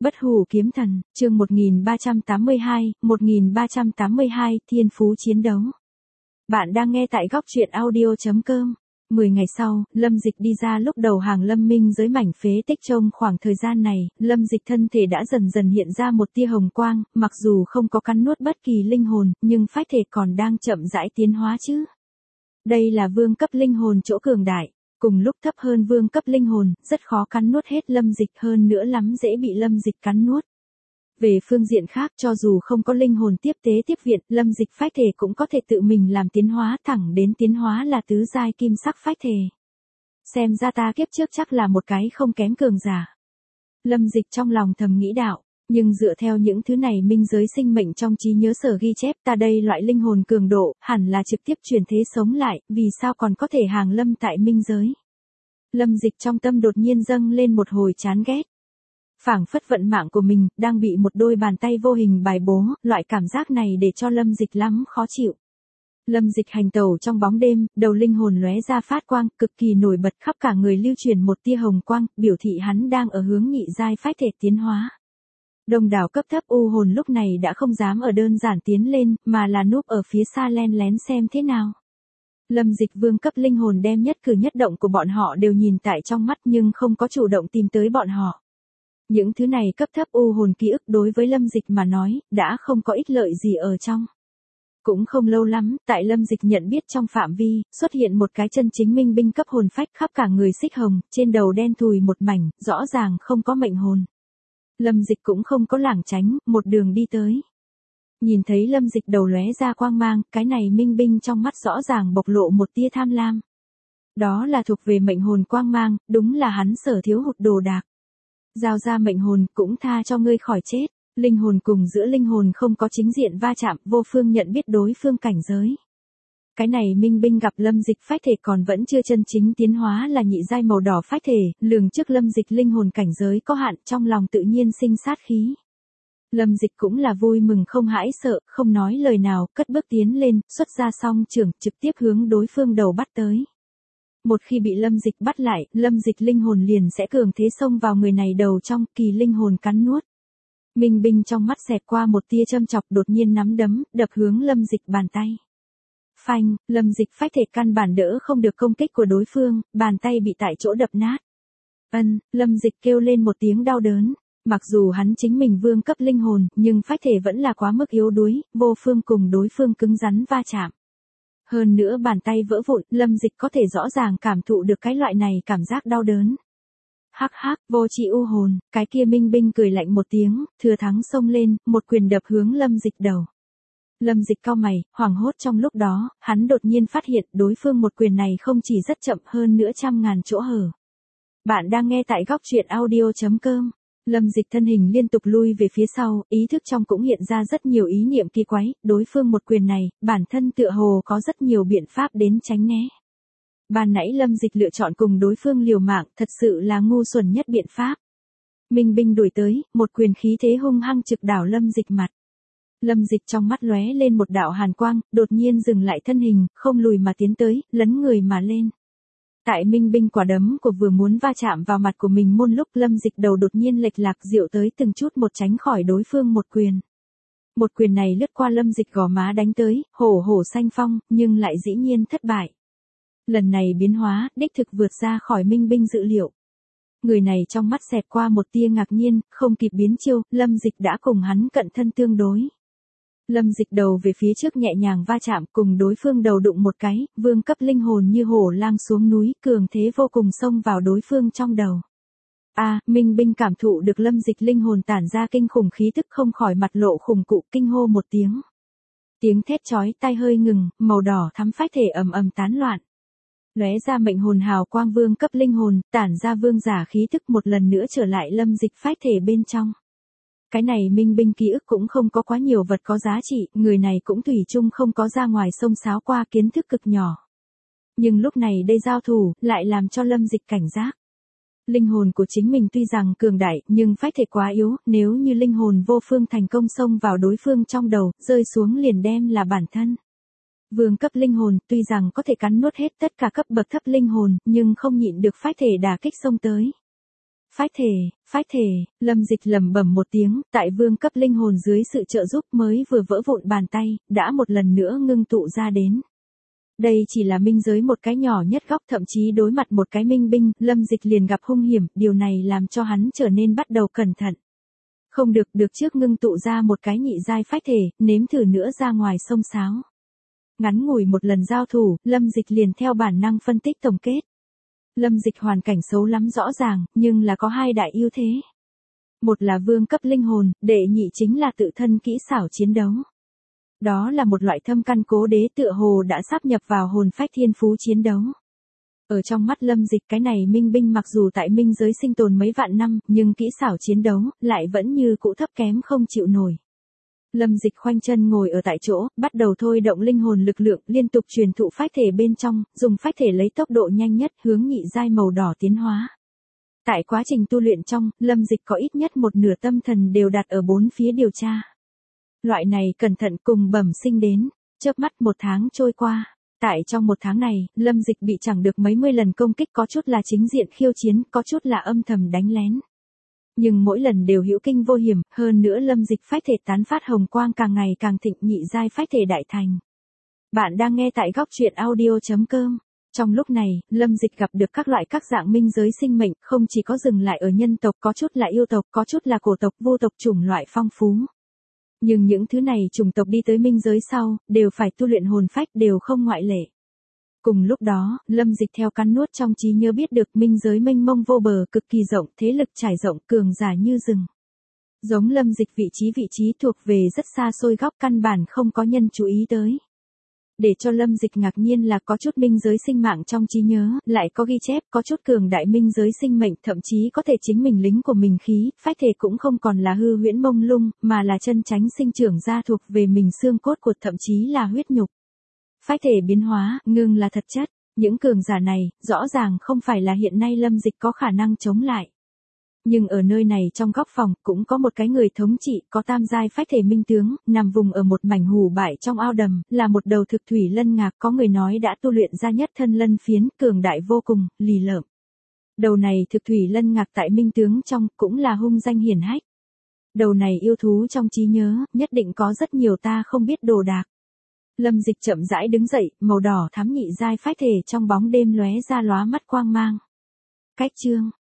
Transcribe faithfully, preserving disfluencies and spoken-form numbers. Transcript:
Bất hủ kiếm thần, chương một nghìn ba trăm tám mươi hai, một nghìn ba trăm tám mươi hai, thiên phú chiến đấu. Bạn đang nghe tại góc truyện audio chấm com. Mười ngày sau, Lâm Dịch đi ra lúc đầu hàng Lâm Minh dưới mảnh phế tích. Trong khoảng thời gian này, Lâm Dịch thân thể đã dần dần hiện ra một tia hồng quang, mặc dù không có cắn nuốt bất kỳ linh hồn, nhưng phách thể còn đang chậm rãi tiến hóa chứ. Đây là vương cấp linh hồn chỗ cường đại. Cùng lúc thấp hơn vương cấp linh hồn, rất khó cắn nuốt hết Lâm Dịch, hơn nữa lắm dễ bị Lâm Dịch cắn nuốt. Về phương diện khác, cho dù không có linh hồn tiếp tế tiếp viện, Lâm Dịch phách thể cũng có thể tự mình làm tiến hóa, thẳng đến tiến hóa là tứ giai kim sắc phách thể. Xem ra ta kiếp trước chắc là một cái không kém cường giả. Lâm Dịch trong lòng thầm nghĩ đạo, nhưng dựa theo những thứ này minh giới sinh mệnh trong trí nhớ sở ghi chép, ta đây loại linh hồn cường độ, hẳn là trực tiếp chuyển thế sống lại, vì sao còn có thể hàng lâm tại minh giới. Lâm Dịch trong tâm đột nhiên dâng lên một hồi chán ghét. Phảng phất vận mạng của mình, đang bị một đôi bàn tay vô hình bài bố, loại cảm giác này để cho Lâm Dịch lắm khó chịu. Lâm Dịch hành tẩu trong bóng đêm, đầu linh hồn lóe ra phát quang, cực kỳ nổi bật, khắp cả người lưu truyền một tia hồng quang, biểu thị hắn đang ở hướng nhị giai phách thể tiến hóa. Đông đảo cấp thấp u hồn lúc này đã không dám ở đơn giản tiến lên, mà là núp ở phía xa len lén xem thế nào. Lâm Dịch vương cấp linh hồn đem nhất cử nhất động của bọn họ đều nhìn tại trong mắt nhưng không có chủ động tìm tới bọn họ. Những thứ này cấp thấp u hồn ký ức đối với Lâm Dịch mà nói, đã không có ích lợi gì ở trong. Cũng không lâu lắm, tại Lâm Dịch nhận biết trong phạm vi, xuất hiện một cái chân chính minh binh cấp hồn phách, khắp cả người xích hồng, trên đầu đen thùi một mảnh, rõ ràng không có mệnh hồn. Lâm Dịch cũng không có lảng tránh, một đường đi tới. Nhìn thấy Lâm Dịch đầu lóe ra quang mang, cái này minh binh trong mắt rõ ràng bộc lộ một tia tham lam. Đó là thuộc về mệnh hồn quang mang, đúng là hắn sở thiếu hụt đồ đạc. Giao ra mệnh hồn, cũng tha cho ngươi khỏi chết. Linh hồn cùng giữa linh hồn không có chính diện va chạm, vô phương nhận biết đối phương cảnh giới. Cái này minh binh gặp Lâm Dịch phách thể còn vẫn chưa chân chính tiến hóa là nhị giai màu đỏ phách thể, lường trước Lâm Dịch linh hồn cảnh giới có hạn, trong lòng tự nhiên sinh sát khí. Lâm Dịch cũng là vui mừng không hãi sợ, không nói lời nào, cất bước tiến lên, xuất ra song trưởng, trực tiếp hướng đối phương đầu bắt tới. Một khi bị Lâm Dịch bắt lại, Lâm Dịch linh hồn liền sẽ cường thế xông vào người này đầu trong, kỳ linh hồn cắn nuốt. Minh binh trong mắt xẹt qua một tia châm chọc, đột nhiên nắm đấm, đập hướng Lâm Dịch bàn tay. Phanh, Lâm Dịch phách thể căn bản đỡ không được công kích của đối phương, bàn tay bị tại chỗ đập nát. Ân, Lâm Dịch kêu lên một tiếng đau đớn. Mặc dù hắn chính mình vương cấp linh hồn, nhưng phách thể vẫn là quá mức yếu đuối, vô phương cùng đối phương cứng rắn va chạm. Hơn nữa bàn tay vỡ vụn, Lâm Dịch có thể rõ ràng cảm thụ được cái loại này cảm giác đau đớn. Hắc hắc, vô tri u hồn, cái kia minh binh cười lạnh một tiếng, thừa thắng xông lên, một quyền đập hướng Lâm Dịch đầu. Lâm Dịch cau mày, hoảng hốt trong lúc đó, hắn đột nhiên phát hiện đối phương một quyền này không chỉ rất chậm hơn nữa trăm ngàn chỗ hở. Bạn đang nghe tại góc truyện audio chấm com. Lâm Dịch thân hình liên tục lui về phía sau, ý thức trong cũng hiện ra rất nhiều ý niệm kỳ quái, đối phương một quyền này, bản thân tựa hồ có rất nhiều biện pháp đến tránh né. Ban nãy Lâm Dịch lựa chọn cùng đối phương liều mạng, thật sự là ngu xuẩn nhất biện pháp. Minh binh đuổi tới, một quyền khí thế hung hăng trực đảo Lâm Dịch mặt. Lâm Dịch trong mắt lóe lên một đạo hàn quang, đột nhiên dừng lại thân hình, không lùi mà tiến tới, lấn người mà lên. Tại minh binh quả đấm của vừa muốn va chạm vào mặt của mình môn lúc, Lâm Dịch đầu đột nhiên lệch lạc diệu tới từng chút một tránh khỏi đối phương một quyền. Một quyền này lướt qua Lâm Dịch gò má đánh tới, hổ hổ xanh phong, nhưng lại dĩ nhiên thất bại. Lần này biến hóa, đích thực vượt ra khỏi minh binh dự liệu. Người này trong mắt xẹt qua một tia ngạc nhiên, không kịp biến chiêu, Lâm Dịch đã cùng hắn cận thân tương đối. Lâm Dịch đầu về phía trước nhẹ nhàng va chạm, cùng đối phương đầu đụng một cái, vương cấp linh hồn như hổ lang xuống núi, cường thế vô cùng xông vào đối phương trong đầu. A, à, minh binh cảm thụ được Lâm Dịch linh hồn tản ra kinh khủng khí tức, không khỏi mặt lộ khủng cụ, kinh hô một tiếng. Tiếng thét chói tai hơi ngừng, màu đỏ thắm phách thể ầm ầm tán loạn. Lóe ra mệnh hồn hào quang vương cấp linh hồn, tản ra vương giả khí tức một lần nữa trở lại Lâm Dịch phách thể bên trong. Cái này minh binh ký ức cũng không có quá nhiều vật có giá trị, người này cũng thủy chung không có ra ngoài sông sáo qua, kiến thức cực nhỏ. Nhưng lúc này đây giao thủ, lại làm cho Lâm Dịch cảnh giác. Linh hồn của chính mình tuy rằng cường đại, nhưng phách thể quá yếu, nếu như linh hồn vô phương thành công xông vào đối phương trong đầu, rơi xuống liền đem là bản thân. Vương cấp linh hồn, tuy rằng có thể cắn nuốt hết tất cả cấp bậc thấp linh hồn, nhưng không nhịn được phách thể đả kích xông tới. Phách thể, phách thể, Lâm Dịch lẩm bẩm một tiếng, tại vương cấp linh hồn dưới sự trợ giúp mới vừa vỡ vụn bàn tay, đã một lần nữa ngưng tụ ra đến. Đây chỉ là minh giới một cái nhỏ nhất góc, thậm chí đối mặt một cái minh binh, Lâm Dịch liền gặp hung hiểm, điều này làm cho hắn trở nên bắt đầu cẩn thận. Không được, được trước ngưng tụ ra một cái nhị giai phách thể, nếm thử nữa ra ngoài sông sáo. Ngắn ngủi một lần giao thủ, Lâm Dịch liền theo bản năng phân tích tổng kết. Lâm Dịch hoàn cảnh xấu lắm rõ ràng, nhưng là có hai đại ưu thế. Một là vương cấp linh hồn, đệ nhị chính là tự thân kỹ xảo chiến đấu. Đó là một loại thâm căn cố đế tựa hồ đã sáp nhập vào hồn phách thiên phú chiến đấu. Ở trong mắt Lâm Dịch cái này minh binh mặc dù tại minh giới sinh tồn mấy vạn năm, nhưng kỹ xảo chiến đấu, lại vẫn như cũ thấp kém không chịu nổi. Lâm Dịch khoanh chân ngồi ở tại chỗ, bắt đầu thôi động linh hồn lực lượng liên tục truyền thụ phách thể bên trong, dùng phách thể lấy tốc độ nhanh nhất hướng nhị giai màu đỏ tiến hóa. Tại quá trình tu luyện trong, Lâm Dịch có ít nhất một nửa tâm thần đều đặt ở bốn phía điều tra. Loại này cẩn thận cùng bẩm sinh đến, chớp mắt một tháng trôi qua. Tại trong một tháng này, Lâm Dịch bị chẳng được mấy mươi lần công kích, có chút là chính diện khiêu chiến, có chút là âm thầm đánh lén. Nhưng mỗi lần đều hữu kinh vô hiểm, hơn nữa Lâm Dịch phách thể tán phát hồng quang càng ngày càng thịnh, nhị giai phách thể đại thành. Bạn đang nghe tại góc truyện audio chấm com. Trong lúc này, Lâm Dịch gặp được các loại các dạng minh giới sinh mệnh, không chỉ có dừng lại ở nhân tộc, có chút là yêu tộc, có chút là cổ tộc, vô tộc, chủng loại phong phú. Nhưng những thứ này chủng tộc đi tới minh giới sau, đều phải tu luyện hồn phách, đều không ngoại lệ. Cùng lúc đó, Lâm Dịch theo cắn nuốt trong trí nhớ biết được minh giới mênh mông vô bờ, cực kỳ rộng, thế lực trải rộng, cường giả như rừng. Giống Lâm Dịch vị trí vị trí thuộc về rất xa xôi góc, căn bản không có nhân chú ý tới. Để cho Lâm Dịch ngạc nhiên là có chút minh giới sinh mạng trong trí nhớ, lại có ghi chép, có chút cường đại minh giới sinh mệnh, thậm chí có thể chính mình lính của mình khí, phách thể cũng không còn là hư huyễn mông lung, mà là chân chánh sinh trưởng ra thuộc về mình xương cốt của, thậm chí là huyết nhục. Phách thể biến hóa, ngưng là thật chất, những cường giả này, rõ ràng không phải là hiện nay Lâm Dịch có khả năng chống lại. Nhưng ở nơi này trong góc phòng, cũng có một cái người thống trị, có tam giai phách thể minh tướng, nằm vùng ở một mảnh hủ bại trong ao đầm, là một đầu thực thủy lân ngạc, có người nói đã tu luyện ra nhất thân lân phiến, cường đại vô cùng, lì lợm. Đầu này thực thủy lân ngạc tại minh tướng trong, cũng là hung danh hiển hách. Đầu này yêu thú trong trí nhớ, nhất định có rất nhiều ta không biết đồ đạc. Lâm Dịch chậm rãi đứng dậy, màu đỏ thắm nhị giai phách thể trong bóng đêm lóe ra lóa mắt quang mang. Cách chương